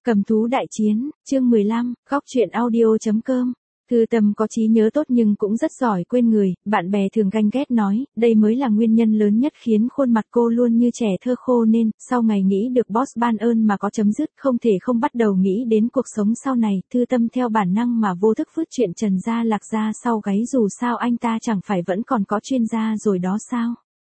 Cầm thú đại chiến, chương 15, góc truyện audio.com. Thư Tâm có trí nhớ tốt nhưng cũng rất giỏi quên người, bạn bè thường ganh ghét nói, đây mới là nguyên nhân lớn nhất khiến khuôn mặt cô luôn như trẻ thơ khô nên, sau ngày nghĩ được boss ban ơn mà có chấm dứt, không thể không bắt đầu nghĩ đến cuộc sống sau này, Thư Tâm theo bản năng mà vô thức vứt chuyện Trần Gia Lạc ra sau gáy dù sao anh ta chẳng phải vẫn còn có chuyên gia rồi đó sao.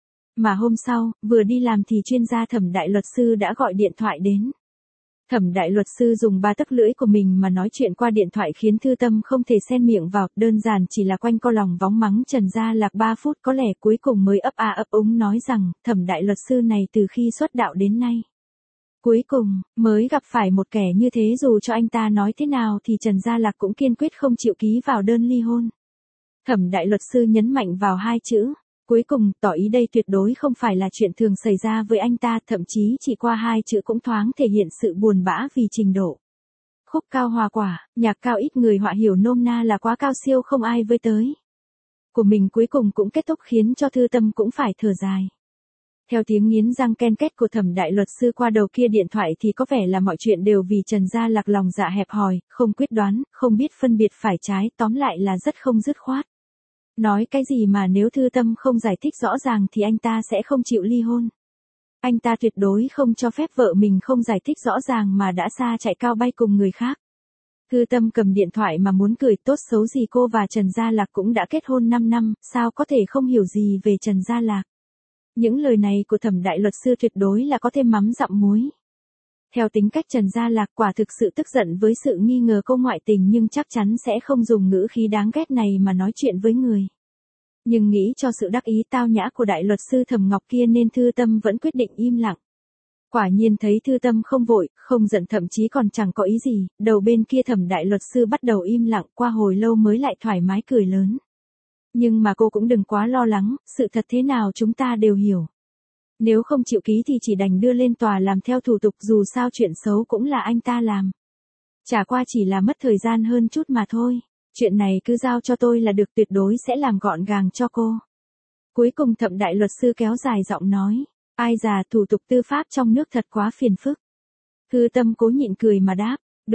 Mà hôm sau, vừa đi làm thì chuyên gia Thẩm đại luật sư đã gọi điện thoại đến. Thẩm đại luật sư dùng 3 tấc lưỡi của mình mà nói chuyện qua điện thoại khiến Thư Tâm không thể xen miệng vào, đơn giản chỉ là quanh co lòng vóng mắng Trần Gia Lạc 3 phút có lẽ cuối cùng mới ấp a ấp úng nói rằng, Thẩm đại luật sư này từ khi xuất đạo đến nay. Cuối cùng, mới gặp phải một kẻ như thế dù cho anh ta nói thế nào thì Trần Gia Lạc cũng kiên quyết không chịu ký vào đơn ly hôn. Thẩm đại luật sư nhấn mạnh vào 2 chữ. Cuối cùng, tỏ ý đây tuyệt đối không phải là chuyện thường xảy ra với anh ta, thậm chí chỉ qua 2 chữ cũng thoáng thể hiện sự buồn bã vì trình độ. Khúc cao hòa quả, nhạc cao ít người họa hiểu nôm na là quá cao siêu không ai với tới. Của mình cuối cùng cũng kết thúc khiến cho Thư Tâm cũng phải thở dài. Theo tiếng nghiến răng ken két của Thẩm đại luật sư qua đầu kia điện thoại thì có vẻ là mọi chuyện đều vì Trần Gia Lạc lòng dạ hẹp hòi, không quyết đoán, không biết phân biệt phải trái, tóm lại là rất không dứt khoát. Nói cái gì mà nếu Thư Tâm không giải thích rõ ràng thì anh ta sẽ không chịu ly hôn. Anh ta tuyệt đối không cho phép vợ mình không giải thích rõ ràng mà đã xa chạy cao bay cùng người khác. Thư Tâm cầm điện thoại mà muốn cười, tốt xấu gì cô và Trần Gia Lạc cũng đã kết hôn 5 năm, sao có thể không hiểu gì về Trần Gia Lạc. Những lời này của Thẩm đại luật sư tuyệt đối là có thêm mắm dặm muối. Theo tính cách Trần Gia Lạc quả thực sự tức giận với sự nghi ngờ cô ngoại tình nhưng chắc chắn sẽ không dùng ngữ khí đáng ghét này mà nói chuyện với người. Nhưng nghĩ cho sự đắc ý tao nhã của đại luật sư Thẩm Ngọc kia nên Thư Tâm vẫn quyết định im lặng. Quả nhiên thấy Thư Tâm không vội, không giận thậm chí còn chẳng có ý gì, đầu bên kia Thẩm đại luật sư bắt đầu im lặng qua hồi lâu mới lại thoải mái cười lớn. Nhưng mà cô cũng đừng quá lo lắng, sự thật thế nào chúng ta đều hiểu. Nếu không chịu ký thì chỉ đành đưa lên tòa làm theo thủ tục dù sao chuyện xấu cũng là anh ta làm. Chả qua chỉ là mất thời gian hơn chút mà thôi. Chuyện này cứ giao cho tôi là được, tuyệt đối sẽ làm gọn gàng cho cô. Cuối cùng Thẩm đại luật sư kéo dài giọng nói. Ai già thủ tục tư pháp trong nước thật quá phiền phức. Thư Tâm cố nhịn cười mà đáp.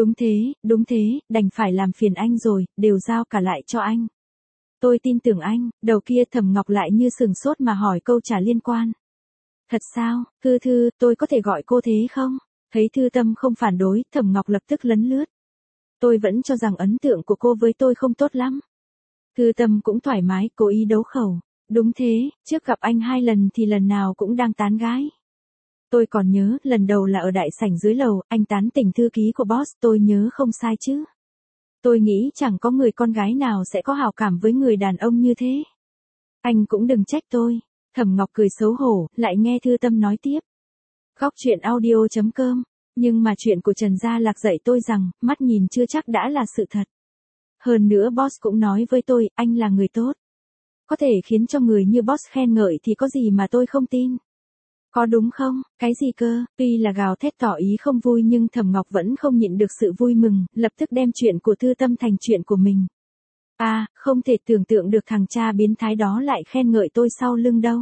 Đúng thế, đành phải làm phiền anh rồi, đều giao cả lại cho anh. Tôi tin tưởng anh, đầu kia Thẩm Ngọc lại như sừng sốt mà hỏi câu trả liên quan. Thật sao, Thư, tôi có thể gọi cô thế không? Thấy Thư Tâm không phản đối, Thẩm Ngọc lập tức lấn lướt. Tôi vẫn cho rằng ấn tượng của cô với tôi không tốt lắm. Thư Tâm cũng thoải mái, cố ý đấu khẩu. Đúng thế, trước gặp anh 2 lần thì lần nào cũng đang tán gái. Tôi còn nhớ, lần đầu là ở đại sảnh dưới lầu, anh tán tỉnh thư ký của boss, tôi nhớ không sai chứ. Tôi nghĩ chẳng có người con gái nào sẽ có hảo cảm với người đàn ông như thế. Anh cũng đừng trách tôi. Thẩm Ngọc cười xấu hổ, lại nghe Thư Tâm nói tiếp. Góc truyện audio.com. Nhưng mà chuyện của Trần Gia Lạc dạy tôi rằng, mắt nhìn chưa chắc đã là sự thật. Hơn nữa boss cũng nói với tôi, anh là người tốt. Có thể khiến cho người như boss khen ngợi thì có gì mà tôi không tin. Có đúng không? Cái gì cơ? Tuy là gào thét tỏ ý không vui nhưng Thẩm Ngọc vẫn không nhịn được sự vui mừng, lập tức đem chuyện của Thư Tâm thành chuyện của mình. Không thể tưởng tượng được thằng cha biến thái đó lại khen ngợi tôi sau lưng đâu.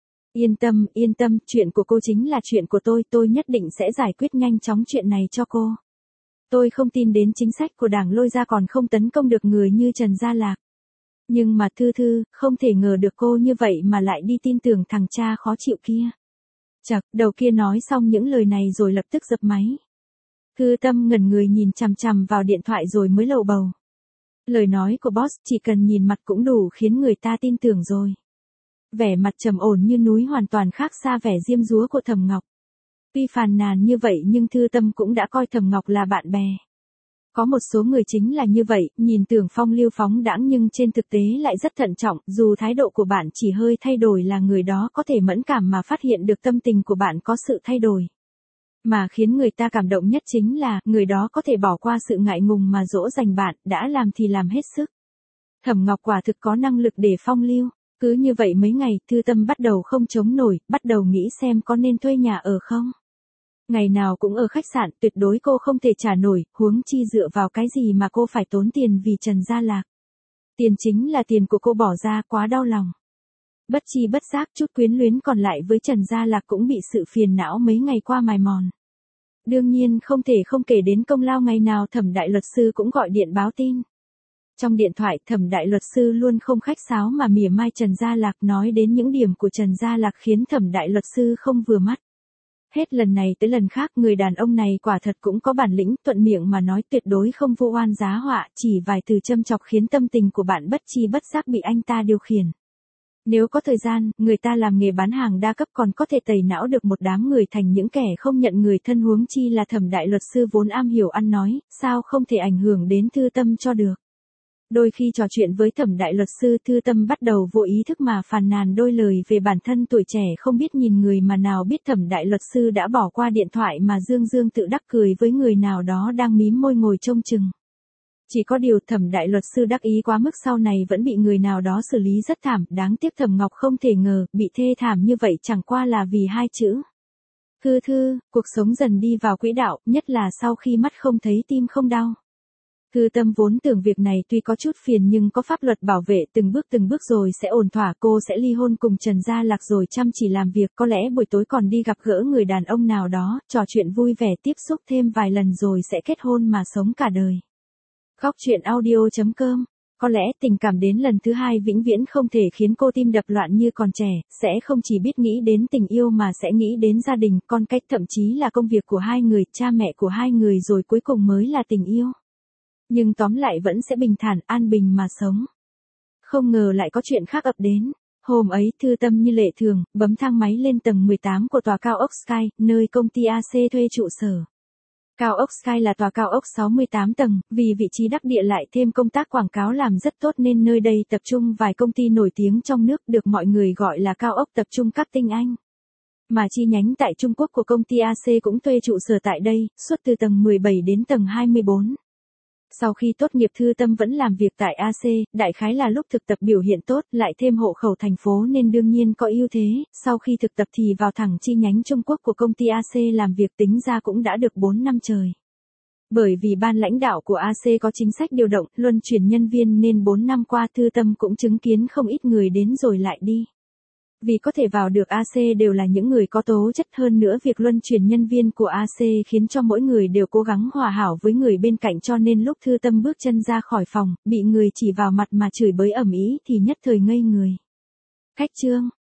Yên tâm, chuyện của cô chính là chuyện của tôi nhất định sẽ giải quyết nhanh chóng chuyện này cho cô. Tôi không tin đến chính sách của Đảng Lôi ra còn không tấn công được người như Trần Gia Lạc. Nhưng mà Thư, không thể ngờ được cô như vậy mà lại đi tin tưởng thằng cha khó chịu kia. Chậc, đầu kia nói xong những lời này rồi lập tức dập máy. Thư Tâm ngẩn người nhìn chằm chằm vào điện thoại rồi mới lầu bầu. Lời nói của boss chỉ cần nhìn mặt cũng đủ khiến người ta tin tưởng rồi. Vẻ mặt trầm ổn như núi hoàn toàn khác xa vẻ diêm dúa của Thẩm Ngọc. Tuy phàn nàn như vậy nhưng Thư Tâm cũng đã coi Thẩm Ngọc là bạn bè. Có một số người chính là như vậy, nhìn tưởng phong lưu phóng đãng nhưng trên thực tế lại rất thận trọng, dù thái độ của bạn chỉ hơi thay đổi là người đó có thể mẫn cảm mà phát hiện được tâm tình của bạn có sự thay đổi. Mà khiến người ta cảm động nhất chính là, người đó có thể bỏ qua sự ngại ngùng mà dỗ dành bạn, đã làm thì làm hết sức. Thẩm Ngọc quả thực có năng lực để phong lưu. Cứ như vậy mấy ngày, Thư Tâm bắt đầu không chống nổi, bắt đầu nghĩ xem có nên thuê nhà ở không. Ngày nào cũng ở khách sạn, tuyệt đối cô không thể trả nổi, huống chi dựa vào cái gì mà cô phải tốn tiền vì Trần Gia Lạc. Tiền chính là tiền của cô bỏ ra, quá đau lòng. Bất chi bất giác chút quyến luyến còn lại với Trần Gia Lạc cũng bị sự phiền não mấy ngày qua mài mòn. Đương nhiên không thể không kể đến công lao ngày nào Thẩm đại luật sư cũng gọi điện báo tin. Trong điện thoại Thẩm đại luật sư luôn không khách sáo mà mỉa mai Trần Gia Lạc, nói đến những điểm của Trần Gia Lạc khiến Thẩm đại luật sư không vừa mắt. Hết lần này tới lần khác người đàn ông này quả thật cũng có bản lĩnh, thuận miệng mà nói tuyệt đối không vô oan giá họa, chỉ vài từ châm chọc khiến tâm tình của bạn bất chi bất giác bị anh ta điều khiển. Nếu có thời gian, người ta làm nghề bán hàng đa cấp còn có thể tẩy não được một đám người thành những kẻ không nhận người thân, huống chi là Thẩm đại luật sư vốn am hiểu ăn nói, sao không thể ảnh hưởng đến Thư Tâm cho được. Đôi khi trò chuyện với Thẩm đại luật sư, Thư Tâm bắt đầu vô ý thức mà phàn nàn đôi lời về bản thân tuổi trẻ không biết nhìn người, mà nào biết Thẩm đại luật sư đã bỏ qua điện thoại mà dương dương tự đắc cười với người nào đó đang mím môi ngồi trông chừng. Chỉ có điều Thẩm đại luật sư đắc ý quá mức, sau này vẫn bị người nào đó xử lý rất thảm, đáng tiếc Thẩm Ngọc không thể ngờ, bị thê thảm như vậy chẳng qua là vì hai chữ. Thư, cuộc sống dần đi vào quỹ đạo, nhất là sau khi mắt không thấy tim không đau. Thư Tâm vốn tưởng việc này tuy có chút phiền nhưng có pháp luật bảo vệ, từng bước rồi sẽ ổn thỏa, cô sẽ ly hôn cùng Trần Gia Lạc rồi chăm chỉ làm việc, có lẽ buổi tối còn đi gặp gỡ người đàn ông nào đó, trò chuyện vui vẻ tiếp xúc thêm vài lần rồi sẽ kết hôn mà sống cả đời. Góc truyện audio.com. Có lẽ tình cảm đến lần thứ hai vĩnh viễn không thể khiến cô tim đập loạn như còn trẻ, sẽ không chỉ biết nghĩ đến tình yêu mà sẽ nghĩ đến gia đình, con cái, thậm chí là công việc của hai người, cha mẹ của hai người, rồi cuối cùng mới là tình yêu. Nhưng tóm lại vẫn sẽ bình thản, an bình mà sống. Không ngờ lại có chuyện khác ập đến. Hôm ấy Thư Tâm như lệ thường, bấm thang máy lên tầng 18 của tòa cao ốc Sky, nơi công ty AC thuê trụ sở. Cao ốc Sky là tòa cao ốc 68 tầng, vì vị trí đắc địa lại thêm công tác quảng cáo làm rất tốt nên nơi đây tập trung vài công ty nổi tiếng trong nước, được mọi người gọi là cao ốc tập trung các tinh anh. Mà chi nhánh tại Trung Quốc của công ty AC cũng thuê trụ sở tại đây, suốt từ tầng 17 đến tầng 24. Sau khi tốt nghiệp Thư Tâm vẫn làm việc tại AC, đại khái là lúc thực tập biểu hiện tốt, lại thêm hộ khẩu thành phố nên đương nhiên có ưu thế, sau khi thực tập thì vào thẳng chi nhánh Trung Quốc của công ty AC làm việc, tính ra cũng đã được 4 năm trời. Bởi vì ban lãnh đạo của AC có chính sách điều động, luân chuyển nhân viên nên 4 năm qua Thư Tâm cũng chứng kiến không ít người đến rồi lại đi. Vì có thể vào được AC đều là những người có tố chất, hơn nữa việc luân chuyển nhân viên của AC khiến cho mỗi người đều cố gắng hòa hảo với người bên cạnh, cho nên lúc Thư Tâm bước chân ra khỏi phòng, bị người chỉ vào mặt mà chửi bới ầm ĩ thì nhất thời ngây người. Cách chương